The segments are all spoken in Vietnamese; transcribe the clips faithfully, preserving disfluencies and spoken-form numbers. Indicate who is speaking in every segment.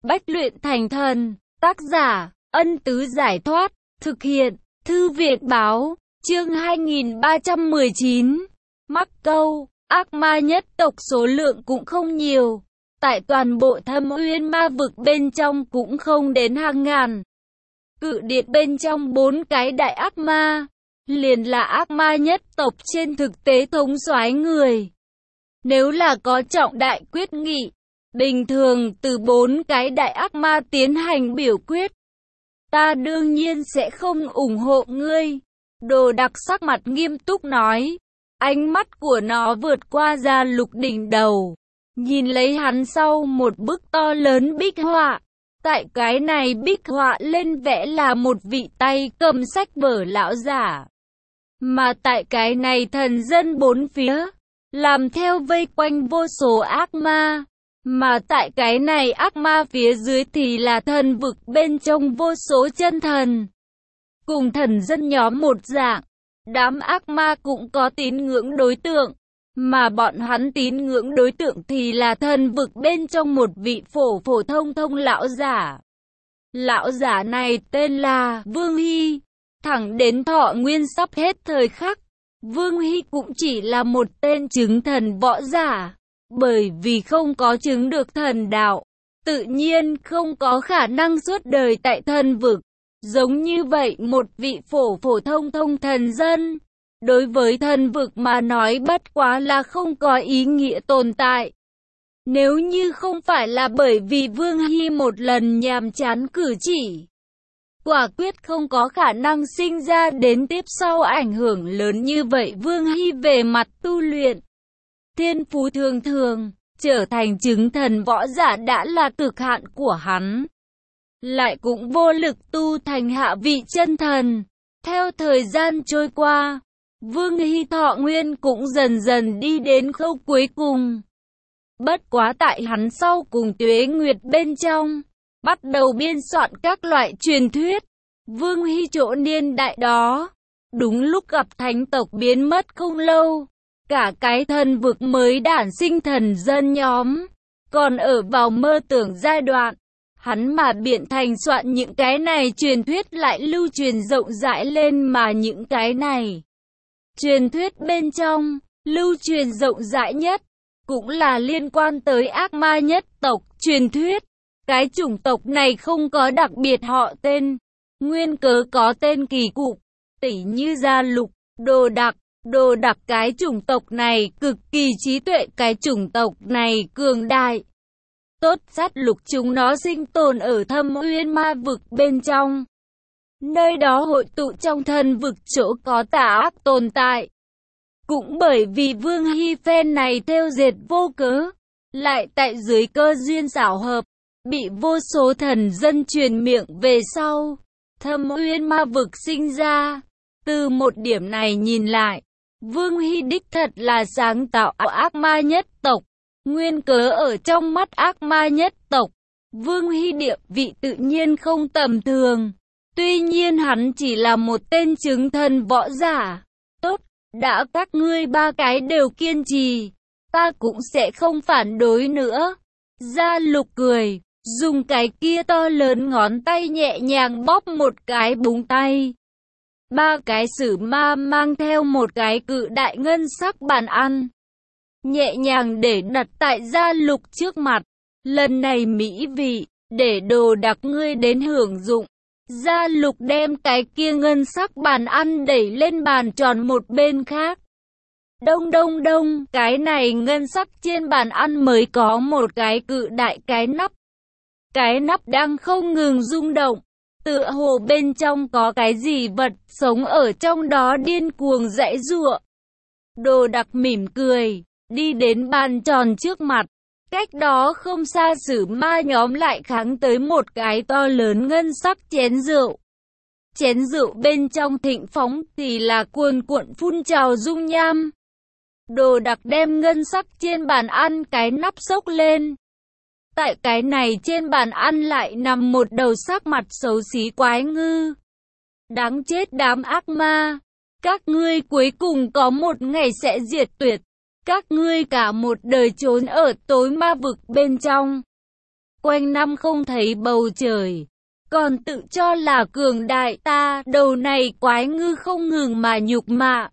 Speaker 1: Bách luyện thành thần. Tác giả, Ân Tứ Giải Thoát. Thực hiện, Thư Việt Báo. Chương hai nghìn ba trăm mười chín. Mắc câu, ác ma nhất tộc số lượng cũng không nhiều. Tại toàn bộ Thâm Uyên ma vực bên trong cũng không đến hàng ngàn. Cự điện bên trong bốn cái đại ác ma, liền là ác ma nhất tộc trên thực tế thống soái người. Nếu là có trọng đại quyết nghị, bình thường từ bốn cái đại ác ma tiến hành biểu quyết, ta đương nhiên sẽ không ủng hộ ngươi. Đồ Đặc sắc mặt nghiêm túc nói, ánh mắt của nó vượt qua Gia Lục đỉnh đầu, nhìn lấy hắn sau một bức to lớn bích họa. Tại cái này bích họa lên vẽ là một vị tay cầm sách vở lão giả. Mà tại cái này thần dân bốn phía, làm theo vây quanh vô số ác ma. Mà tại cái này ác ma phía dưới thì là thần vực bên trong vô số chân thần. Cùng thần dân nhóm một dạng, đám ác ma cũng có tín ngưỡng đối tượng. Mà bọn hắn tín ngưỡng đối tượng thì là thần vực bên trong một vị phổ phổ thông thông lão giả. Lão giả này tên là Vương Hy. Thẳng đến thọ nguyên sắp hết thời khắc, Vương Hy cũng chỉ là một tên chứng thần võ giả. Bởi vì không có chứng được thần đạo, tự nhiên không có khả năng suốt đời tại thần vực. Giống như vậy một vị phổ phổ thông thông thần dân, đối với thần vực mà nói bất quá là không có ý nghĩa tồn tại. Nếu như không phải là bởi vì Vương Hy một lần nhàm chán cử chỉ, quả quyết không có khả năng sinh ra đến tiếp sau ảnh hưởng lớn như vậy. Vương Hy về mặt tu luyện, thiên phú thường thường, trở thành chứng thần võ giả đã là cực hạn của hắn. Lại cũng vô lực tu thành hạ vị chân thần. Theo thời gian trôi qua, Vương Hy thọ nguyên cũng dần dần đi đến khâu cuối cùng. Bất quá tại hắn sau cùng tuế nguyệt bên trong, bắt đầu biên soạn các loại truyền thuyết. Vương Hy chỗ niên đại đó, đúng lúc gặp thánh tộc biến mất không lâu. Cả cái thần vực mới đản sinh thần dân nhóm, còn ở vào mơ tưởng giai đoạn. Hắn mà biện thành soạn những cái này truyền thuyết lại lưu truyền rộng rãi lên, mà những cái này truyền thuyết bên trong, lưu truyền rộng rãi nhất, cũng là liên quan tới ác ma nhất tộc truyền thuyết. Cái chủng tộc này không có đặc biệt họ tên, nguyên cớ có tên kỳ cục, tỉ như Gia Lục, Đồ Đặc. Đồ Đặc cái chủng tộc này cực kỳ trí tuệ, cái chủng tộc này cường đại. Tốt sát lục chúng nó sinh tồn ở Thâm Uyên ma vực bên trong. Nơi đó hội tụ trong thần vực chỗ có tà ác tồn tại. Cũng bởi vì Vương Hy phen này theo dệt vô cớ, lại tại dưới cơ duyên xảo hợp, bị vô số thần dân truyền miệng về sau, Thâm Uyên ma vực sinh ra. Từ một điểm này nhìn lại, Vương Hy đích thật là sáng tạo ác ma nhất tộc. Nguyên cớ ở trong mắt ác ma nhất tộc, Vương Hy địa vị tự nhiên không tầm thường. Tuy nhiên hắn chỉ là một tên chứng thần võ giả. Tốt, đã các ngươi ba cái đều kiên trì, ta cũng sẽ không phản đối nữa. Gia Lục cười, dùng cái kia to lớn ngón tay nhẹ nhàng bóp một cái búng tay. Ba cái sử ma mang theo một cái cự đại ngân sắc bàn ăn, nhẹ nhàng để đặt tại Gia Lục trước mặt. Lần này mỹ vị, để Đồ Đặc ngươi đến hưởng dụng. Gia Lục đem cái kia ngân sắc bàn ăn đẩy lên bàn tròn một bên khác. Đông đông đông, cái này ngân sắc trên bàn ăn mới có một cái cự đại cái nắp. Cái nắp đang không ngừng rung động, tựa hồ bên trong có cái gì vật sống ở trong đó điên cuồng giãy giụa. Đồ Đặc mỉm cười, đi đến bàn tròn trước mặt. Cách đó không xa sử ma nhóm lại kháng tới một cái to lớn ngân sắc chén rượu. Chén rượu bên trong thịnh phóng thì là cuồn cuộn phun trào dung nham. Đồ Đặc đem ngân sắc trên bàn ăn cái nắp xốc lên. Tại cái này trên bàn ăn lại nằm một đầu sắc mặt xấu xí quái ngư. Đáng chết đám ác ma, các ngươi cuối cùng có một ngày sẽ diệt tuyệt. Các ngươi cả một đời trốn ở tối ma vực bên trong. quanh năm không thấy bầu trời, còn tự cho là cường đại. Ta, đầu này quái ngư không ngừng mà nhục mạ.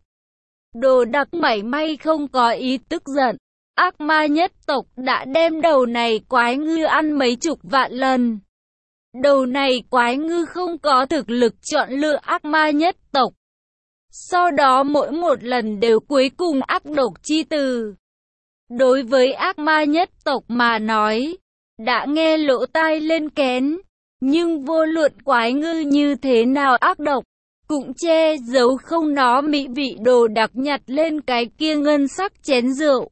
Speaker 1: Đồ Đạc mảy may không có ý tức giận. Ác ma nhất tộc đã đem đầu này quái ngư ăn mấy chục vạn lần. Đầu này quái ngư không có thực lực chọn lựa ác ma nhất tộc. Sau đó mỗi một lần đều cuối cùng ác độc chi từ. Đối với ác ma nhất tộc mà nói, đã nghe lỗ tai lên kén, nhưng vô luận quái ngư như thế nào ác độc, cũng che giấu không nó mỹ vị. Đồ Đạc nhặt lên cái kia ngân sắc chén rượu,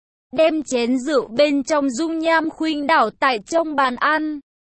Speaker 1: đem chén rượu bên trong dung nham khuynh đảo tại trong bàn ăn.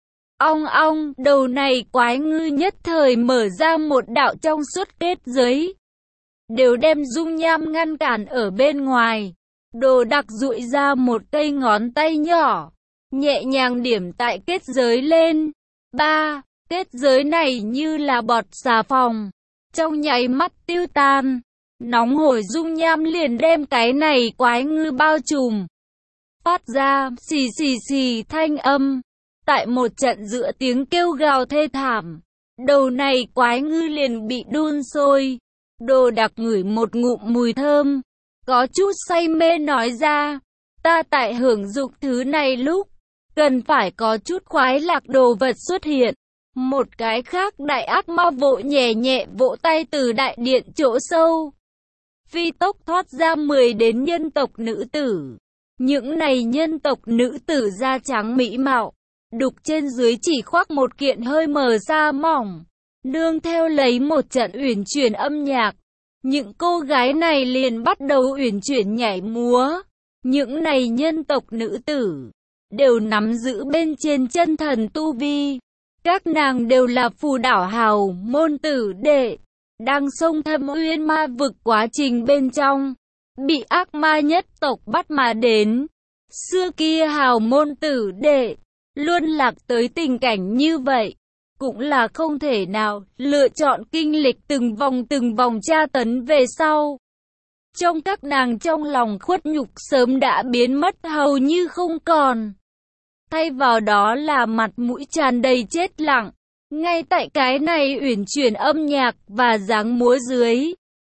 Speaker 1: Ong ong, đầu này quái ngư nhất thời mở ra một đạo trong suốt kết giới, đều đem dung nham ngăn cản ở bên ngoài. Đồ Đạc dụi ra một cây ngón tay nhỏ, nhẹ nhàng điểm tại kết giới lên. Ba, kết giới này như là bọt xà phòng, trong nháy mắt tiêu tan. Nóng hổi dung nham liền đem cái này quái ngư bao trùm, phát ra xì xì xì thanh âm. Tại một trận giữa tiếng kêu gào thê thảm, đầu này quái ngư liền bị đun sôi. Đồ Đạc ngửi một ngụm mùi thơm, có chút say mê nói ra, ta tại hưởng dụng thứ này lúc, cần phải có chút khoái lạc đồ vật xuất hiện. Một cái khác đại ác ma vội nhẹ nhẹ vỗ tay từ đại điện chỗ sâu. Phi tốc thoát ra mười đến nhân tộc nữ tử. Những này nhân tộc nữ tử da trắng mỹ mạo, đục trên dưới chỉ khoác một kiện hơi mờ da mỏng, nương theo lấy một trận uyển chuyển âm nhạc. Những cô gái này liền bắt đầu uyển chuyển nhảy múa. Những này nhân tộc nữ tử đều nắm giữ bên trên chân thần tu vi. Các nàng đều là phù đảo hào môn tử đệ, đang xông thâm uyên ma vực quá trình bên trong, bị ác ma nhất tộc bắt mà đến. Xưa kia hào môn tử đệ luôn lạc tới tình cảnh như vậy, cũng là không thể nào lựa chọn kinh lịch từng vòng từng vòng tra tấn về sau. Trong các nàng trong lòng khuất nhục sớm đã biến mất hầu như không còn. Thay vào đó là mặt mũi tràn đầy chết lặng. Ngay tại cái này uyển chuyển âm nhạc và dáng múa dưới,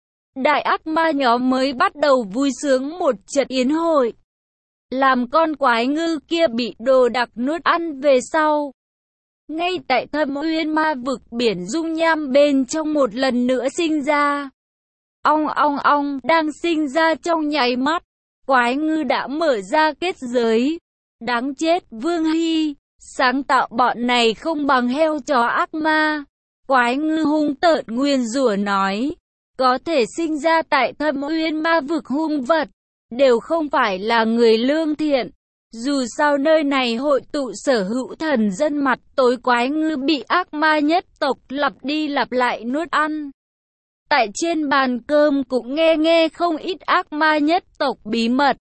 Speaker 1: đại ác ma nhóm mới bắt đầu vui sướng một trận yến hội. Làm con quái ngư kia bị Đồ Đạc nuốt ăn về sau, ngay tại thâm uyên ma vực biển dung nham bên trong một lần nữa sinh ra. Ong ong ong, đang sinh ra trong nháy mắt, quái ngư đã mở ra kết giới. Đáng chết, Vương Hy, sáng tạo bọn này không bằng heo chó ác ma. Quái ngư hung tợn nguyền rủa nói, có thể sinh ra tại thâm uyên ma vực hung vật, đều không phải là người lương thiện. Dù sao nơi này hội tụ sở hữu thần dân mặt tối. Quái ngư bị ác ma nhất tộc lặp đi lặp lại nuốt ăn. Tại trên bàn cơm cũng nghe nghe không ít ác ma nhất tộc bí mật.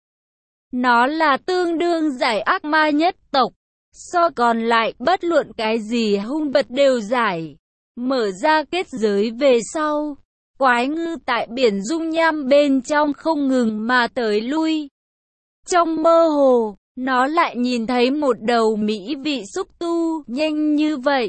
Speaker 1: Nó là tương đương giải ác ma nhất tộc, so còn lại bất luận cái gì hung vật đều giải. Mở ra kết giới về sau, quái ngư tại biển dung nham bên trong không ngừng mà tới lui. Trong mơ hồ, nó lại nhìn thấy một đầu mỹ vị xúc tu, nhanh như vậy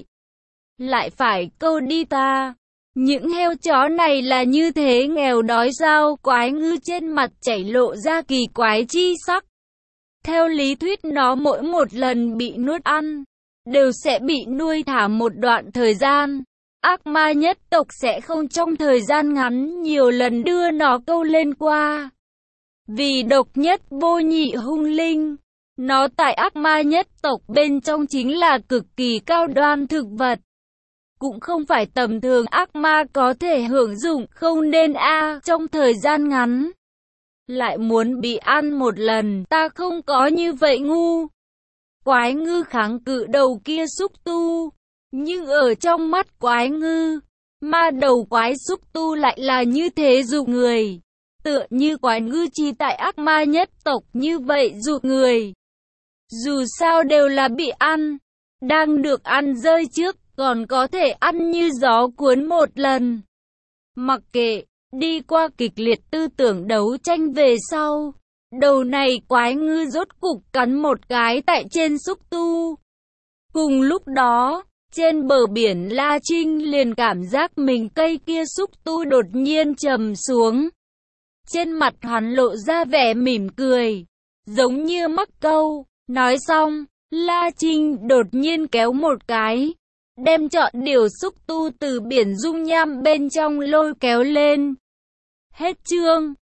Speaker 1: lại phải câu đi ta. Những heo chó này là như thế nghèo đói sao? Quái ngư trên mặt chảy lộ ra kỳ quái chi sắc. Theo lý thuyết nó mỗi một lần bị nuốt ăn, đều sẽ bị nuôi thả một đoạn thời gian. Ác ma nhất tộc sẽ không trong thời gian ngắn nhiều lần đưa nó câu lên qua. Vì độc nhất vô nhị hung linh, nó tại ác ma nhất tộc bên trong chính là cực kỳ cao đoan thực vật. Cũng không phải tầm thường ác ma có thể hưởng dụng, không nên a trong thời gian ngắn lại muốn bị ăn một lần, ta không có như vậy ngu. Quái ngư kháng cự đầu kia xúc tu, nhưng ở trong mắt quái ngư, ma đầu quái xúc tu lại là như thế dụ người. Tựa như quái ngư chỉ tại ác ma nhất tộc như vậy dụ người. Dù sao đều là bị ăn, đang được ăn rơi trước, còn có thể ăn như gió cuốn một lần. Mặc kệ, đi qua kịch liệt tư tưởng đấu tranh về sau, Đầu này quái ngư rốt cục cắn một cái tại trên xúc tu. Cùng lúc đó, trên bờ biển La Trinh liền cảm giác mình cây kia xúc tu đột nhiên trầm xuống. Trên mặt hắn lộ ra vẻ mỉm cười, giống như mắc câu. Nói xong, La Trinh đột nhiên kéo một cái, đem trọn điều xúc tu từ biển dung nham bên trong lôi kéo lên. Hết chương.